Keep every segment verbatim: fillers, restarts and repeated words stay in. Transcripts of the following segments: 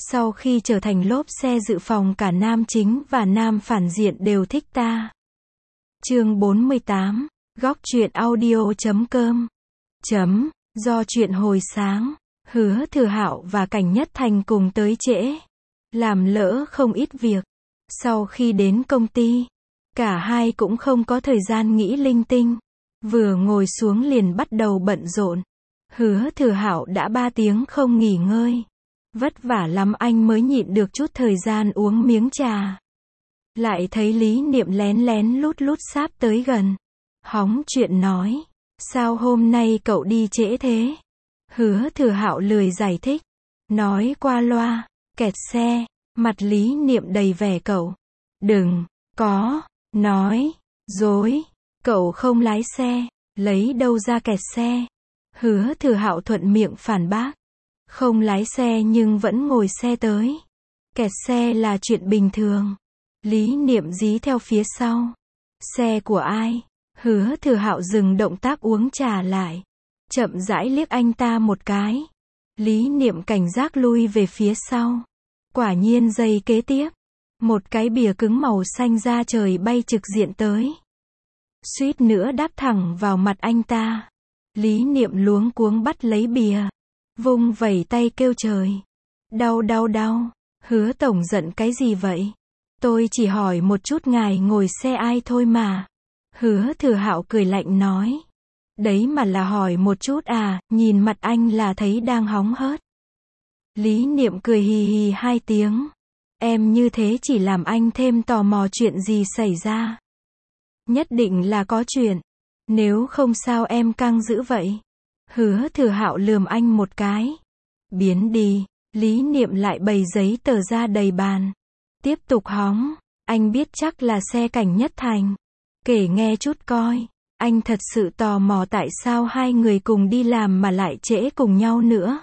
Sau khi trở thành lốp xe dự phòng cả nam chính và nam phản diện đều thích ta. Chương bốn mươi tám, góc truyện audio chấm com. Chấm, do chuyện hồi sáng, Hứa Thừa Hạo và Cảnh Nhất Thành cùng tới trễ, làm lỡ không ít việc. Sau khi đến công ty, cả hai cũng không có thời gian nghĩ linh tinh, vừa ngồi xuống liền bắt đầu bận rộn. Hứa Thừa Hạo đã ba tiếng không nghỉ ngơi, vất vả lắm anh mới nhịn được chút thời gian uống miếng trà. Lại thấy Lý Niệm lén lén lút lút sáp tới gần, hóng chuyện nói, sao hôm nay cậu đi trễ thế? Hứa Thừa Hạo lười giải thích, nói qua loa, kẹt xe. Mặt Lý Niệm đầy vẻ cậu, đừng có nói dối, cậu không lái xe, lấy đâu ra kẹt xe? Hứa Thừa Hạo thuận miệng phản bác, không lái xe nhưng vẫn ngồi xe tới, kẹt xe là chuyện bình thường. Lý Niệm dí theo phía sau, xe của ai? Hứa Thừa Hạo dừng động tác uống trà lại, chậm rãi liếc anh ta một cái. Lý Niệm cảnh giác lui về phía sau. Quả nhiên giây kế tiếp, một cái bìa cứng màu xanh da trời bay trực diện tới, suýt nữa đáp thẳng vào mặt anh ta. Lý Niệm luống cuống bắt lấy bìa, vung vẩy tay kêu trời, đau đau đau. Hứa tổng giận cái gì vậy? Tôi chỉ hỏi một chút ngài ngồi xe ai thôi mà. Hứa Thừa Hạo cười lạnh nói, đấy mà là hỏi một chút à? Nhìn mặt anh là thấy đang hóng hớt. Lý Niệm cười hì hì hai tiếng, em như thế chỉ làm anh thêm tò mò chuyện gì xảy ra. Nhất định là có chuyện, nếu không sao em căng dữ vậy? Hứa Thừa Hạo lườm anh một cái, biến đi. Lý Niệm lại bày giấy tờ ra đầy bàn, tiếp tục hóng, anh biết chắc là xe Cảnh Nhất Thành, kể nghe chút coi. Anh thật sự tò mò tại sao hai người cùng đi làm mà lại trễ cùng nhau nữa.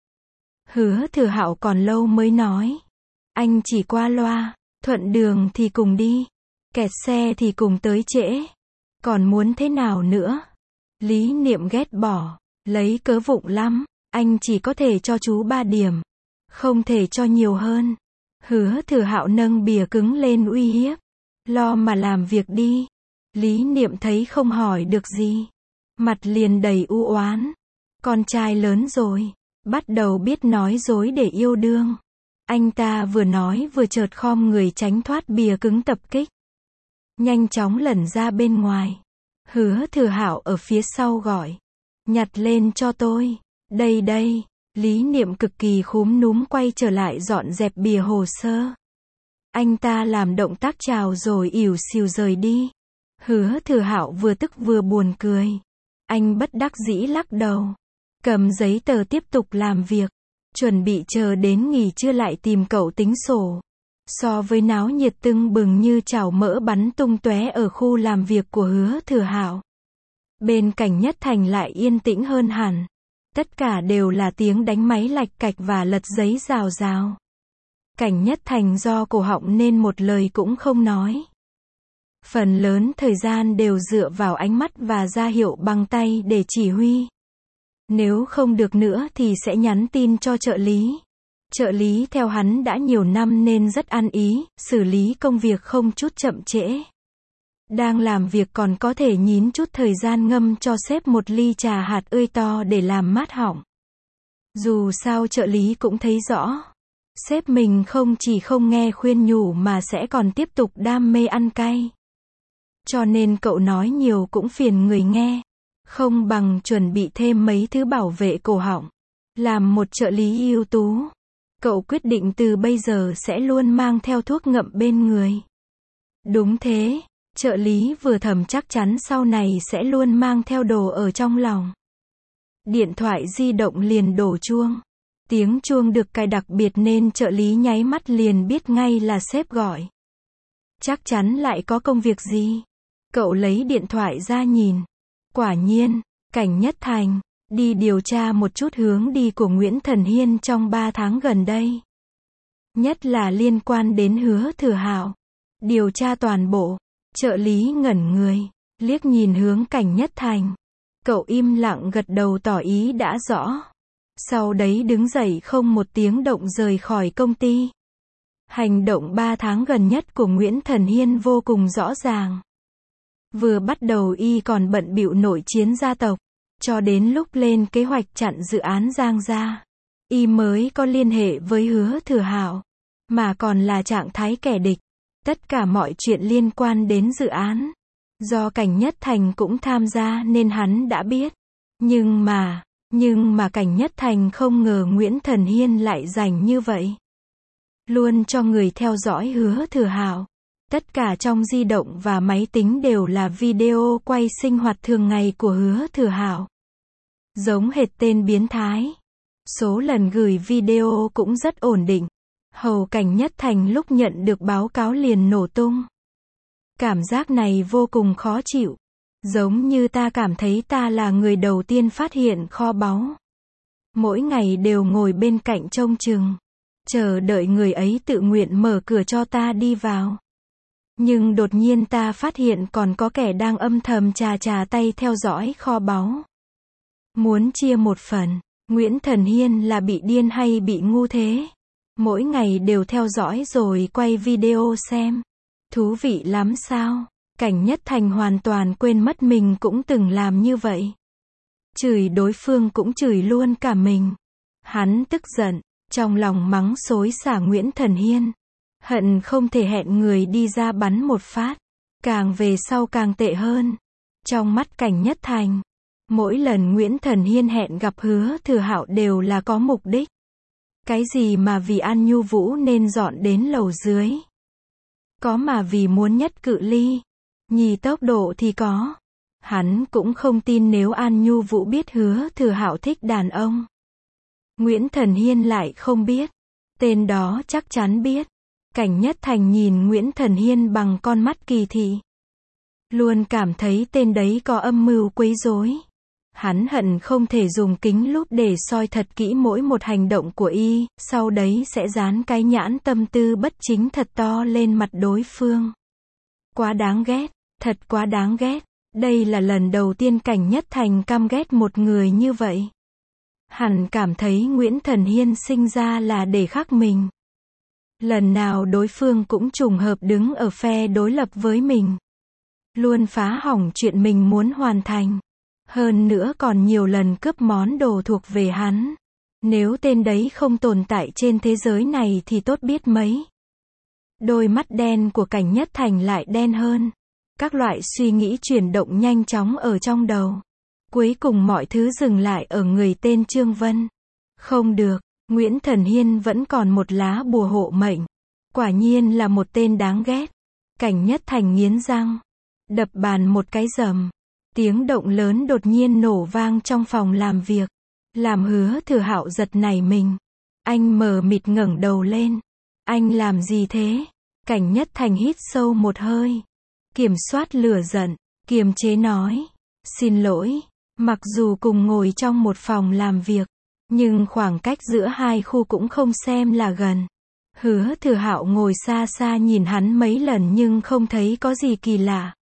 Hứa Thừa Hạo còn lâu mới nói, anh chỉ qua loa, thuận đường thì cùng đi, kẹt xe thì cùng tới trễ, còn muốn thế nào nữa? Lý Niệm ghét bỏ, lấy cớ vụng lắm, anh chỉ có thể cho chú ba điểm, không thể cho nhiều hơn. Hứa Thừa Hạo nâng bìa cứng lên uy hiếp, lo mà làm việc đi. Lý Niệm thấy không hỏi được gì, mặt liền đầy u oán, con trai lớn rồi, bắt đầu biết nói dối để yêu đương. Anh ta vừa nói vừa chợt khom người tránh thoát bìa cứng tập kích, nhanh chóng lẩn ra bên ngoài. Hứa Thừa Hạo ở phía sau gọi, nhặt lên cho tôi. Đây đây. Lý Niệm cực kỳ khúm núm quay trở lại dọn dẹp bìa hồ sơ. Anh ta làm động tác chào rồi ỉu xìu rời đi. Hứa Thừa Hạo vừa tức vừa buồn cười, anh bất đắc dĩ lắc đầu, cầm giấy tờ tiếp tục làm việc, chuẩn bị chờ đến nghỉ trưa lại tìm cậu tính sổ. So với náo nhiệt tưng bừng như chảo mỡ bắn tung tóe ở khu làm việc của Hứa Thừa Hạo, bên Cảnh Nhất Thành lại yên tĩnh hơn hẳn. Tất cả đều là tiếng đánh máy lạch cạch và lật giấy rào rào. Cảnh Nhất Thành do cổ họng nên một lời cũng không nói. Phần lớn thời gian đều dựa vào ánh mắt và ra hiệu bằng tay để chỉ huy. Nếu không được nữa thì sẽ nhắn tin cho trợ lý. Trợ lý theo hắn đã nhiều năm nên rất ăn ý, xử lý công việc không chút chậm trễ. Đang làm việc còn có thể nhín chút thời gian ngâm cho sếp một ly trà hạt ươi to để làm mát họng. Dù sao trợ lý cũng thấy rõ, sếp mình không chỉ không nghe khuyên nhủ mà sẽ còn tiếp tục đam mê ăn cay. Cho nên cậu nói nhiều cũng phiền người nghe, không bằng chuẩn bị thêm mấy thứ bảo vệ cổ họng. Làm một trợ lý ưu tú, cậu quyết định từ bây giờ sẽ luôn mang theo thuốc ngậm bên người. Đúng thế. Trợ lý vừa thầm chắc chắn sau này sẽ luôn mang theo đồ ở trong lòng. Điện thoại di động liền đổ chuông. Tiếng chuông được cài đặc biệt nên trợ lý nháy mắt liền biết ngay là sếp gọi. Chắc chắn lại có công việc gì. Cậu lấy điện thoại ra nhìn. Quả nhiên, Cảnh Nhất Thành, đi điều tra một chút hướng đi của Nguyễn Thần Hiên trong ba tháng gần đây. Nhất là liên quan đến Hứa Thừa Hạo. Điều tra toàn bộ. Trợ lý ngẩn người, liếc nhìn hướng Cảnh Nhất Thành. Cậu im lặng gật đầu tỏ ý đã rõ. Sau đấy đứng dậy không một tiếng động rời khỏi công ty. Hành động ba tháng gần nhất của Nguyễn Thần Hiên vô cùng rõ ràng. Vừa bắt đầu y còn bận bịu nội chiến gia tộc, cho đến lúc lên kế hoạch chặn dự án Giang Gia, y mới có liên hệ với Hứa Thừa Hạo, mà còn là trạng thái kẻ địch. Tất cả mọi chuyện liên quan đến dự án, do Cảnh Nhất Thành cũng tham gia nên hắn đã biết. Nhưng mà, nhưng mà Cảnh Nhất Thành không ngờ Nguyễn Thần Hiên lại rảnh như vậy. Luôn cho người theo dõi Hứa Thừa Hạo. Tất cả trong di động và máy tính đều là video quay sinh hoạt thường ngày của Hứa Thừa Hạo. Giống hệt tên biến thái. Số lần gửi video cũng rất ổn định. Hầu Cảnh Nhất Thành lúc nhận được báo cáo liền nổ tung. Cảm giác này vô cùng khó chịu. Giống như ta cảm thấy ta là người đầu tiên phát hiện kho báu. Mỗi ngày đều ngồi bên cạnh trông chừng, chờ đợi người ấy tự nguyện mở cửa cho ta đi vào. Nhưng đột nhiên ta phát hiện còn có kẻ đang âm thầm chà chà tay theo dõi kho báu. Muốn chia một phần. Nguyễn Thần Hiên là bị điên hay bị ngu thế? Mỗi ngày đều theo dõi rồi quay video xem. Thú vị lắm sao? Cảnh Nhất Thành hoàn toàn quên mất mình cũng từng làm như vậy. Chửi đối phương cũng chửi luôn cả mình. Hắn tức giận, trong lòng mắng xối xả Nguyễn Thần Hiên. Hận không thể hẹn người đi ra bắn một phát. Càng về sau càng tệ hơn. Trong mắt Cảnh Nhất Thành, mỗi lần Nguyễn Thần Hiên hẹn gặp Hứa Thừa Hạo đều là có mục đích. Cái gì mà vì An Nhu Vũ nên dọn đến lầu dưới. Có mà vì muốn nhất cự ly. Nhì tốc độ thì có. Hắn cũng không tin nếu An Nhu Vũ biết Hứa Thừa Hạo thích đàn ông. Nguyễn Thần Hiên lại không biết. Tên đó chắc chắn biết. Cảnh Nhất Thành nhìn Nguyễn Thần Hiên bằng con mắt kỳ thị. Luôn cảm thấy tên đấy có âm mưu quấy rối. Hắn hận không thể dùng kính lúp để soi thật kỹ mỗi một hành động của y, sau đấy sẽ dán cái nhãn tâm tư bất chính thật to lên mặt đối phương. Quá đáng ghét, thật quá đáng ghét. Đây là lần đầu tiên Cảnh Nhất Thành căm ghét một người như vậy. Hẳn cảm thấy Nguyễn Thần Hiên sinh ra là để khắc mình. Lần nào đối phương cũng trùng hợp đứng ở phe đối lập với mình. Luôn phá hỏng chuyện mình muốn hoàn thành. Hơn nữa còn nhiều lần cướp món đồ thuộc về hắn. Nếu tên đấy không tồn tại trên thế giới này thì tốt biết mấy. Đôi mắt đen của Cảnh Nhất Thành lại đen hơn. Các loại suy nghĩ chuyển động nhanh chóng ở trong đầu. Cuối cùng mọi thứ dừng lại ở người tên Trương Vân. Không được, Nguyễn Thần Hiên vẫn còn một lá bùa hộ mệnh. Quả nhiên là một tên đáng ghét. Cảnh Nhất Thành nghiến răng, đập bàn một cái rầm. Tiếng động lớn đột nhiên nổ vang trong phòng làm việc, làm Hứa Thừa Hạo giật nảy mình. Anh mờ mịt ngẩng đầu lên. Anh làm gì thế? Cảnh Nhất Thành hít sâu một hơi, kiểm soát lửa giận, kiềm chế nói, xin lỗi. Mặc dù cùng ngồi trong một phòng làm việc, nhưng khoảng cách giữa hai khu cũng không xem là gần. Hứa Thừa Hạo ngồi xa xa nhìn hắn mấy lần nhưng không thấy có gì kỳ lạ.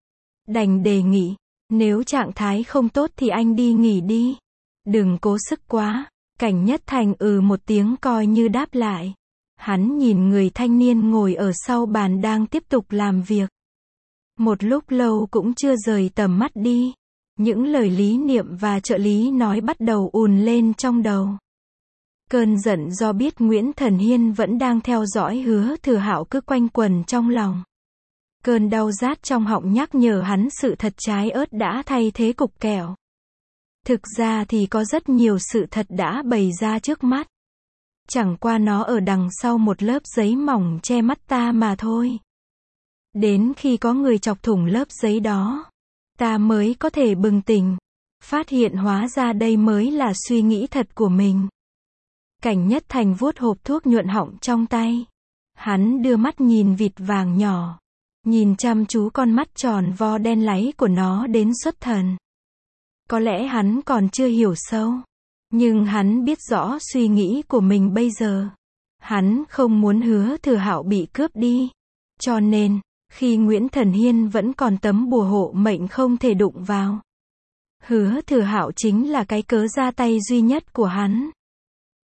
Đành đề nghị, nếu trạng thái không tốt thì anh đi nghỉ đi. Đừng cố sức quá. Cảnh Nhất Thành ừ một tiếng coi như đáp lại. Hắn nhìn người thanh niên ngồi ở sau bàn đang tiếp tục làm việc. Một lúc lâu cũng chưa rời tầm mắt đi. Những lời lý niệm và trợ lý nói bắt đầu ùn lên trong đầu. Cơn giận do biết Nguyễn Thần Hiên vẫn đang theo dõi Hứa Thừa Hạo cứ quanh quẩn trong lòng. Cơn đau rát trong họng nhắc nhở hắn sự thật trái ớt đã thay thế cục kẹo. Thực ra thì có rất nhiều sự thật đã bày ra trước mắt. Chẳng qua nó ở đằng sau một lớp giấy mỏng che mắt ta mà thôi. Đến khi có người chọc thủng lớp giấy đó, ta mới có thể bừng tỉnh. Phát hiện hóa ra đây mới là suy nghĩ thật của mình. Cảnh Nhất Thành vuốt hộp thuốc nhuận họng trong tay. Hắn đưa mắt nhìn vịt vàng nhỏ. Nhìn chăm chú con mắt tròn vo đen láy của nó đến xuất thần. Có lẽ hắn còn chưa hiểu sâu. Nhưng hắn biết rõ suy nghĩ của mình bây giờ. Hắn không muốn Hứa Thừa Hạo bị cướp đi. Cho nên, khi Nguyễn Thần Hiên vẫn còn tấm bùa hộ mệnh không thể đụng vào, Hứa Thừa Hạo chính là cái cớ ra tay duy nhất của hắn.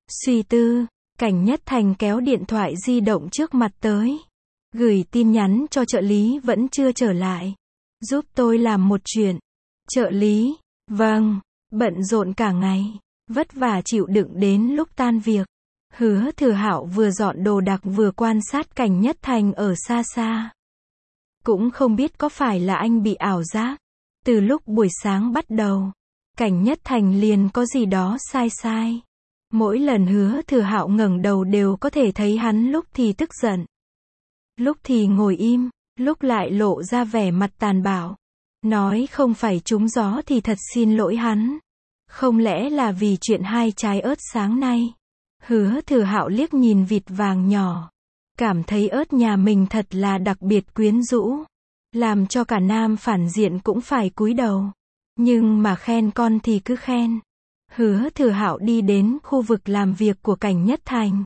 Suy tư, Cảnh Nhất Thành kéo điện thoại di động trước mặt tới. Gửi tin nhắn cho trợ lý vẫn chưa trở lại. Giúp tôi làm một chuyện. Trợ lý, vâng, bận rộn cả ngày, vất vả chịu đựng đến lúc tan việc. Hứa Thừa Hạo vừa dọn đồ đạc vừa quan sát Cảnh Nhất Thành ở xa xa. Cũng không biết có phải là anh bị ảo giác. Từ lúc buổi sáng bắt đầu, Cảnh Nhất Thành liền có gì đó sai sai. Mỗi lần Hứa Thừa Hạo ngẩng đầu đều có thể thấy hắn lúc thì tức giận, lúc thì ngồi im, lúc lại lộ ra vẻ mặt tàn bạo. Nói không phải trúng gió thì thật xin lỗi hắn. Không lẽ là vì chuyện hai trái ớt sáng nay? Hứa Thừa Hạo liếc nhìn vịt vàng nhỏ, cảm thấy ớt nhà mình thật là đặc biệt quyến rũ, làm cho cả nam phản diện cũng phải cúi đầu. Nhưng mà khen con thì cứ khen. Hứa Thừa Hạo đi đến khu vực làm việc của Cảnh Nhất Thành.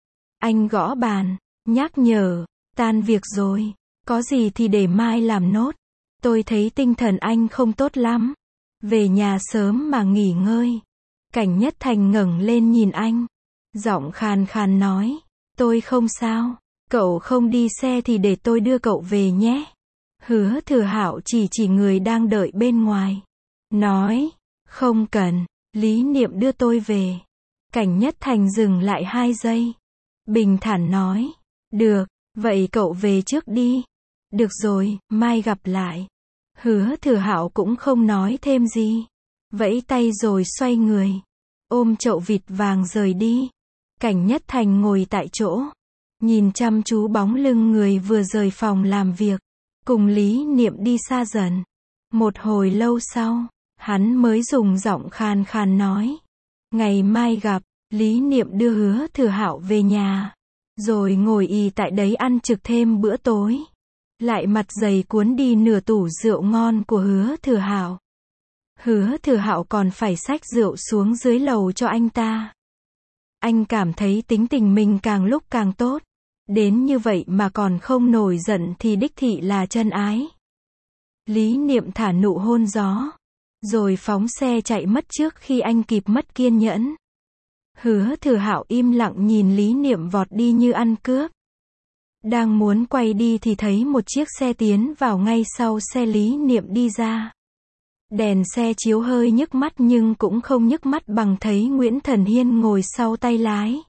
Anh gõ bàn, nhắc nhở, tan việc rồi, có gì thì để mai làm nốt. Tôi thấy tinh thần anh không tốt lắm. Về nhà sớm mà nghỉ ngơi. Cảnh Nhất Thành ngẩng lên nhìn anh, giọng khàn khàn nói, tôi không sao, cậu không đi xe thì để tôi đưa cậu về nhé. Hứa Thừa Hạo chỉ chỉ người đang đợi bên ngoài, nói, không cần, Lý Niệm đưa tôi về. Cảnh Nhất Thành dừng lại hai giây, bình thản nói, được, vậy cậu về trước đi. Được rồi, mai gặp lại. Hứa Thừa Hạo cũng không nói thêm gì, vẫy tay rồi xoay người, ôm chậu vịt vàng rời đi. Cảnh Nhất Thành ngồi tại chỗ, nhìn chăm chú bóng lưng người vừa rời phòng làm việc, cùng Lý Niệm đi xa dần. Một hồi lâu sau, hắn mới dùng giọng khàn khàn nói, ngày mai gặp. Lý Niệm đưa Hứa Thừa Hạo về nhà, rồi ngồi ì tại đấy ăn trực thêm bữa tối. Lại mặt dày cuốn đi nửa tủ rượu ngon của Hứa Thừa Hạo. Hứa Thừa Hạo còn phải xách rượu xuống dưới lầu cho anh ta. Anh cảm thấy tính tình mình càng lúc càng tốt. Đến như vậy mà còn không nổi giận thì đích thị là chân ái. Lý Niệm thả nụ hôn gió, rồi phóng xe chạy mất trước khi anh kịp mất kiên nhẫn. Hứa Thừa Hạo im lặng nhìn Lý Niệm vọt đi như ăn cướp. Đang muốn quay đi thì thấy một chiếc xe tiến vào ngay sau xe Lý Niệm đi ra. Đèn xe chiếu hơi nhức mắt nhưng cũng không nhức mắt bằng thấy Nguyễn Thần Hiên ngồi sau tay lái.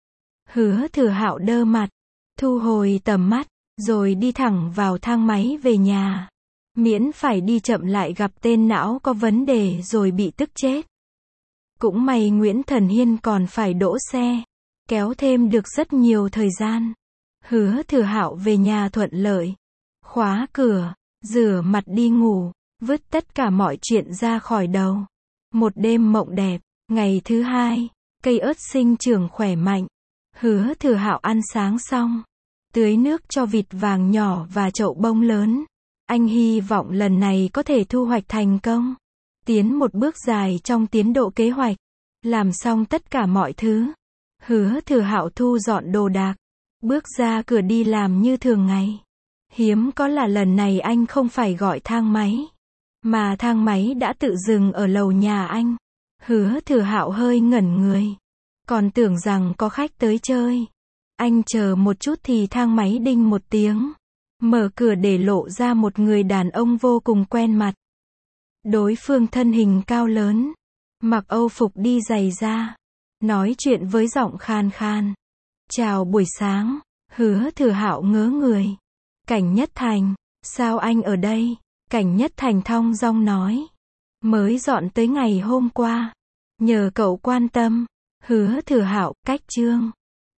Hứa Thừa Hạo đơ mặt, thu hồi tầm mắt, rồi đi thẳng vào thang máy về nhà. Miễn phải đi chậm lại gặp tên não có vấn đề rồi bị tức chết. Cũng may Nguyễn Thần Hiên còn phải đỗ xe, kéo thêm được rất nhiều thời gian. Hứa Thừa Hạo về nhà thuận lợi, khóa cửa, rửa mặt đi ngủ, vứt tất cả mọi chuyện ra khỏi đầu. Một đêm mộng đẹp. Ngày thứ hai, cây ớt sinh trưởng khỏe mạnh. Hứa Thừa Hạo ăn sáng xong, tưới nước cho vịt vàng nhỏ và chậu bông lớn. Anh hy vọng lần này có thể thu hoạch thành công, tiến một bước dài trong tiến độ kế hoạch. Làm xong tất cả mọi thứ, Hứa Thừa Hạo thu dọn đồ đạc, bước ra cửa đi làm như thường ngày. Hiếm có là lần này anh không phải gọi thang máy, mà thang máy đã tự dừng ở lầu nhà anh. Hứa Thừa Hạo hơi ngẩn người, còn tưởng rằng có khách tới chơi. Anh chờ một chút thì thang máy đinh một tiếng, mở cửa để lộ ra một người đàn ông vô cùng quen mặt. Đối phương thân hình cao lớn, mặc âu phục đi giày da, nói chuyện với giọng khan khan. Chào buổi sáng. Hứa Thừa Hạo ngớ người. Cảnh Nhất Thành, sao anh ở đây? Cảnh Nhất Thành thong dong nói, mới dọn tới ngày hôm qua, nhờ cậu quan tâm. Hứa Thừa Hạo, cách chương.